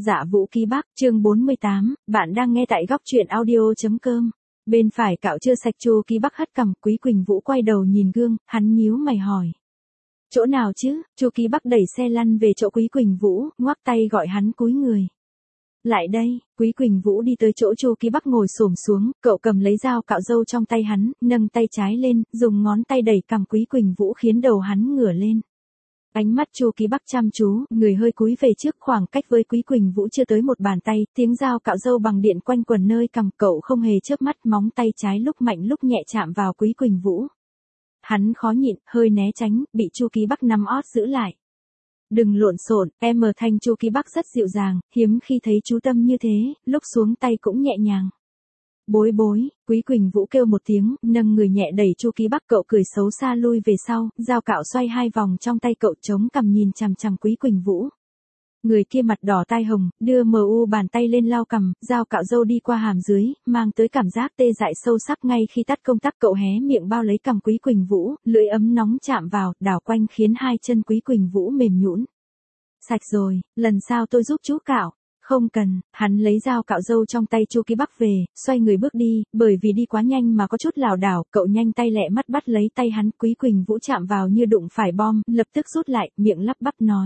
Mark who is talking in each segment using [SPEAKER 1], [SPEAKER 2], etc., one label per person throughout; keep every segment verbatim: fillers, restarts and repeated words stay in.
[SPEAKER 1] Dạ Vũ Ký Bắc, chương bốn mươi tám, bạn đang nghe tại góc truyện audio.com. Bên phải cạo chưa sạch Chu Ký Bắc hất cằm, Quý Quỳnh Vũ quay đầu nhìn gương, hắn nhíu mày hỏi. Chỗ nào chứ? Chu Ký Bắc đẩy xe lăn về chỗ Quý Quỳnh Vũ, ngoắc tay gọi hắn cúi người. Lại đây, Quý Quỳnh Vũ đi tới chỗ Chu Ký Bắc ngồi xổm xuống, cậu cầm lấy dao cạo râu trong tay hắn, nâng tay trái lên, dùng ngón tay đẩy cằm Quý Quỳnh Vũ khiến đầu hắn ngửa lên. Ánh mắt Chu Ký Bắc chăm chú, người hơi cúi về trước, khoảng cách với Quý Quỳnh Vũ chưa tới một bàn tay, tiếng dao cạo râu bằng điện quanh quẩn nơi cằm, cậu không hề chớp mắt, móng tay trái lúc mạnh lúc nhẹ chạm vào Quý Quỳnh Vũ. Hắn khó nhịn, hơi né tránh, bị Chu Ký Bắc nắm ót giữ lại. Đừng lộn xộn, em ở thanh Chu Ký Bắc rất dịu dàng, hiếm khi thấy chú tâm như thế, lúc xuống tay cũng nhẹ nhàng. Bối bối, Quý Quỳnh Vũ kêu một tiếng, nâng người nhẹ đẩy Chu Ký Bắc, cậu cười xấu xa lui về sau, dao cạo xoay hai vòng trong tay cậu, chống cằm nhìn chằm chằm Quý Quỳnh Vũ. Người kia mặt đỏ tai hồng, đưa mờ u bàn tay lên lau cằm, dao cạo râu đi qua hàm dưới, mang tới cảm giác tê dại sâu sắc. Ngay khi tắt công tắc, cậu hé miệng bao lấy cằm Quý Quỳnh Vũ, lưỡi ấm nóng chạm vào, đảo quanh khiến hai chân Quý Quỳnh Vũ mềm nhũn. Sạch rồi, lần sau tôi giúp chú cạo. Không cần, hắn lấy dao cạo râu trong tay Chu Ký Bắc về, xoay người bước đi, bởi vì đi quá nhanh mà có chút lảo đảo, cậu nhanh tay lẹ mắt bắt lấy tay hắn, Quý Quỳnh Vũ chạm vào như đụng phải bom, lập tức rút lại, miệng lắp bắp nói.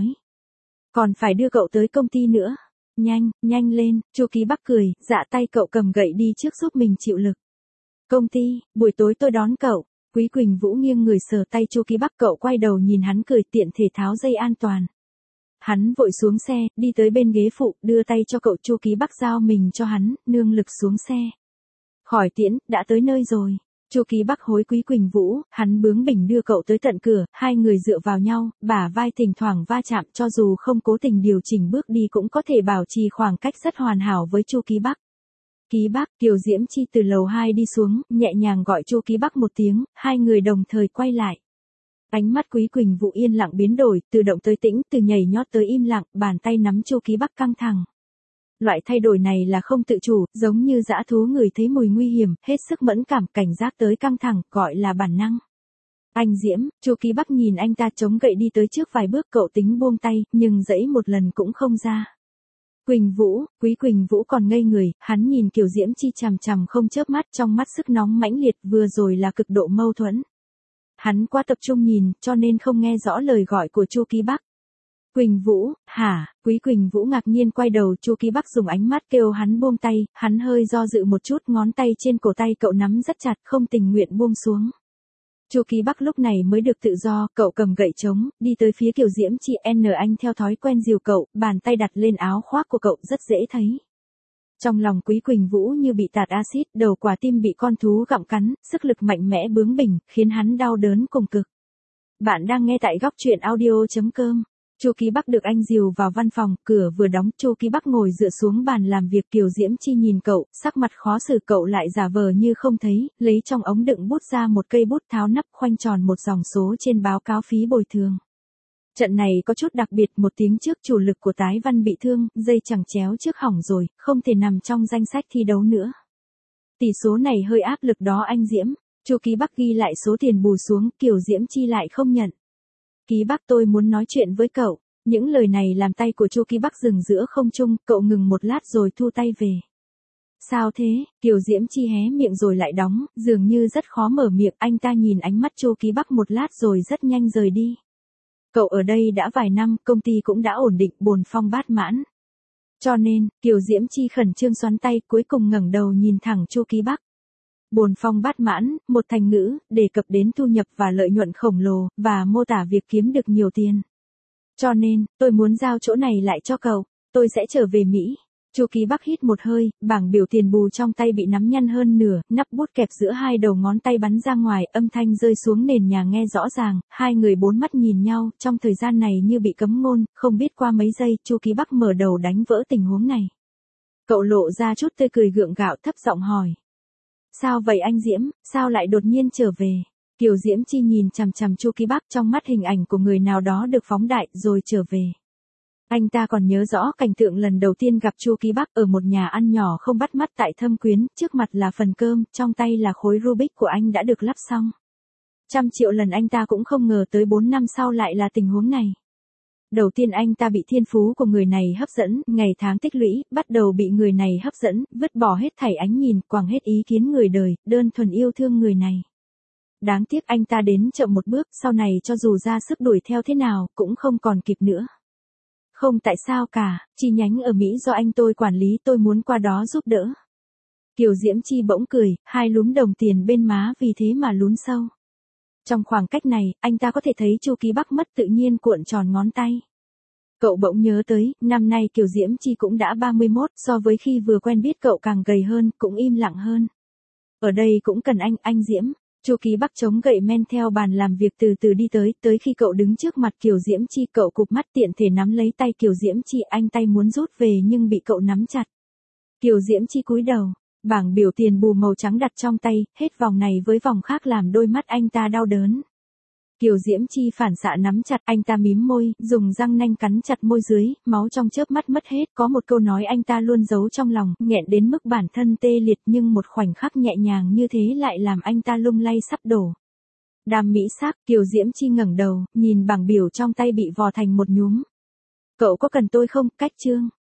[SPEAKER 1] Còn phải đưa cậu tới công ty nữa. Nhanh, nhanh lên, Chu Ký Bắc cười, dạ tay cậu cầm gậy đi trước giúp mình chịu lực. Công ty, buổi tối tôi đón cậu. Quý Quỳnh Vũ nghiêng người sờ tay Chu Ký Bắc, cậu quay đầu nhìn hắn cười, tiện thể tháo dây an toàn. Hắn vội xuống xe, đi tới bên ghế phụ, đưa tay cho cậu. Chu Ký Bắc giao mình cho hắn, nương lực xuống xe. Khỏi tiễn, đã tới nơi rồi. Chu Ký Bắc hối Quý Quỳnh Vũ, hắn bướng bỉnh đưa cậu tới tận cửa, hai người dựa vào nhau, bả vai thỉnh thoảng va chạm, cho dù không cố tình điều chỉnh bước đi cũng có thể bảo trì khoảng cách rất hoàn hảo với Chu Ký Bắc. Ký Bắc, Kiều Diễm Chi từ lầu hai đi xuống, nhẹ nhàng gọi Chu Ký Bắc một tiếng, hai người đồng thời quay lại. Ánh mắt Quý Quỳnh Vũ yên lặng biến đổi, từ động tới tĩnh, từ nhảy nhót tới im lặng, bàn tay nắm Chu Ký Bắc căng thẳng. Loại thay đổi này là không tự chủ, giống như dã thú người thấy mùi nguy hiểm, hết sức mẫn cảm, cảnh giác tới căng thẳng, gọi là bản năng. Anh Diễm, Chu Ký Bắc nhìn anh ta chống gậy đi tới trước vài bước, cậu tính buông tay, nhưng dẫy một lần cũng không ra. Quỳnh Vũ, Quý Quỳnh Vũ còn ngây người, hắn nhìn Kiều Diễm Chi chằm chằm không chớp mắt, trong mắt sức nóng mãnh liệt, vừa rồi là cực độ mâu thuẫn. Hắn quá tập trung nhìn, cho nên không nghe rõ lời gọi của Chu Ký Bắc. Quỳnh Vũ, hả? Quý Quỳnh Vũ ngạc nhiên quay đầu, Chu Ký Bắc dùng ánh mắt kêu hắn buông tay, hắn hơi do dự một chút, ngón tay trên cổ tay cậu nắm rất chặt, không tình nguyện buông xuống. Chu Ký Bắc lúc này mới được tự do, cậu cầm gậy trống, đi tới phía Kiều Diễm Chi, N anh theo thói quen dìu cậu, bàn tay đặt lên áo khoác của cậu, rất dễ thấy. Trong lòng Quý Quỳnh Vũ như bị tạt axit, đầu quả tim bị con thú gặm cắn, sức lực mạnh mẽ bướng bỉnh, khiến hắn đau đớn cùng cực. Bạn đang nghe tại góc truyện audio.com. Chu Ký Bắc được anh dìu vào văn phòng, cửa vừa đóng, Chu Ký Bắc ngồi dựa xuống bàn làm việc. Kiều Diễm Chi nhìn cậu, sắc mặt khó xử, cậu lại giả vờ như không thấy, lấy trong ống đựng bút ra một cây bút, tháo nắp, khoanh tròn một dòng số trên báo cáo phí bồi thường. Trận này có chút đặc biệt, một tiếng trước chủ lực của tái văn bị thương, dây chẳng chéo trước hỏng rồi, không thể nằm trong danh sách thi đấu nữa. Tỷ số này hơi áp lực đó anh Diễm. Chu Ký Bắc ghi lại số tiền bù xuống, Kiều Diễm Chi lại không nhận. Ký Bắc, tôi muốn nói chuyện với cậu. Những lời này làm tay của Chu Ký Bắc dừng giữa không trung, cậu ngừng một lát rồi thu tay về. Sao thế? Kiều Diễm Chi hé miệng rồi lại đóng, dường như rất khó mở miệng. Anh ta nhìn ánh mắt Chu Ký Bắc một lát rồi rất nhanh rời đi. Cậu ở đây đã vài năm, công ty cũng đã ổn định, bồn phong bát mãn. Cho nên, Kiều Diễm Chi khẩn trương xoắn tay, cuối cùng ngẩng đầu nhìn thẳng Chu Ký Bắc. Bồn phong bát mãn, một thành ngữ, đề cập đến thu nhập và lợi nhuận khổng lồ, và mô tả việc kiếm được nhiều tiền. Cho nên, tôi muốn giao chỗ này lại cho cậu, tôi sẽ trở về Mỹ. Chu Ký Bắc hít một hơi, bảng biểu tiền bù trong tay bị nắm nhăn hơn nửa, nắp bút kẹp giữa hai đầu ngón tay bắn ra ngoài, âm thanh rơi xuống nền nhà nghe rõ ràng, hai người bốn mắt nhìn nhau, trong thời gian này như bị cấm ngôn, không biết qua mấy giây, Chu Ký Bắc mở đầu đánh vỡ tình huống này. Cậu lộ ra chút tươi cười gượng gạo, thấp giọng hỏi. Sao vậy anh Diễm, sao lại đột nhiên trở về? Kiều Diễm Chi nhìn chằm chằm Chu Ký Bắc, trong mắt hình ảnh của người nào đó được phóng đại, rồi trở về. Anh ta còn nhớ rõ cảnh tượng lần đầu tiên gặp Chu Ký Bắc ở một nhà ăn nhỏ không bắt mắt tại Thâm Quyến, trước mặt là phần cơm, trong tay là khối Rubik của anh đã được lắp xong. Trăm triệu lần anh ta cũng không ngờ tới bốn năm sau lại là tình huống này. Đầu tiên anh ta bị thiên phú của người này hấp dẫn, ngày tháng tích lũy, bắt đầu bị người này hấp dẫn, vứt bỏ hết thảy ánh nhìn, quẳng hết ý kiến người đời, đơn thuần yêu thương người này. Đáng tiếc anh ta đến chậm một bước, sau này cho dù ra sức đuổi theo thế nào, cũng không còn kịp nữa. Không tại sao cả, chi nhánh ở Mỹ do anh tôi quản lý, tôi muốn qua đó giúp đỡ. Kiều Diễm Chi bỗng cười, hai lúm đồng tiền bên má vì thế mà lún sâu. Trong khoảng cách này, anh ta có thể thấy Chu Ký Bắc mất tự nhiên cuộn tròn ngón tay. Cậu bỗng nhớ tới, năm nay Kiều Diễm Chi cũng đã ba mươi mốt, so với khi vừa quen biết cậu càng gầy hơn, cũng im lặng hơn. Ở đây cũng cần anh, anh Diễm. Chu Ký Bắc chống gậy men theo bàn làm việc từ từ đi tới, tới khi cậu đứng trước mặt Kiều Diễm Chi, cậu cụp mắt tiện thể nắm lấy tay Kiều Diễm Chi, anh tay muốn rút về nhưng bị cậu nắm chặt. Kiều Diễm Chi cúi đầu, bảng biểu tiền bù màu trắng đặt trong tay, hết vòng này với vòng khác làm đôi mắt anh ta đau đớn. Kiều Diễm Chi phản xạ nắm chặt, anh ta mím môi, dùng răng nanh cắn chặt môi dưới, máu trong chớp mắt mất hết, có một câu nói anh ta luôn giấu trong lòng, nghẹn đến mức bản thân tê liệt nhưng một khoảnh khắc nhẹ nhàng như thế lại làm anh ta lung lay sắp đổ. Đam mỹ sắc, Kiều Diễm Chi ngẩng đầu, nhìn bảng biểu trong tay bị vò thành một nhúm. Cậu có cần tôi không, cách chương.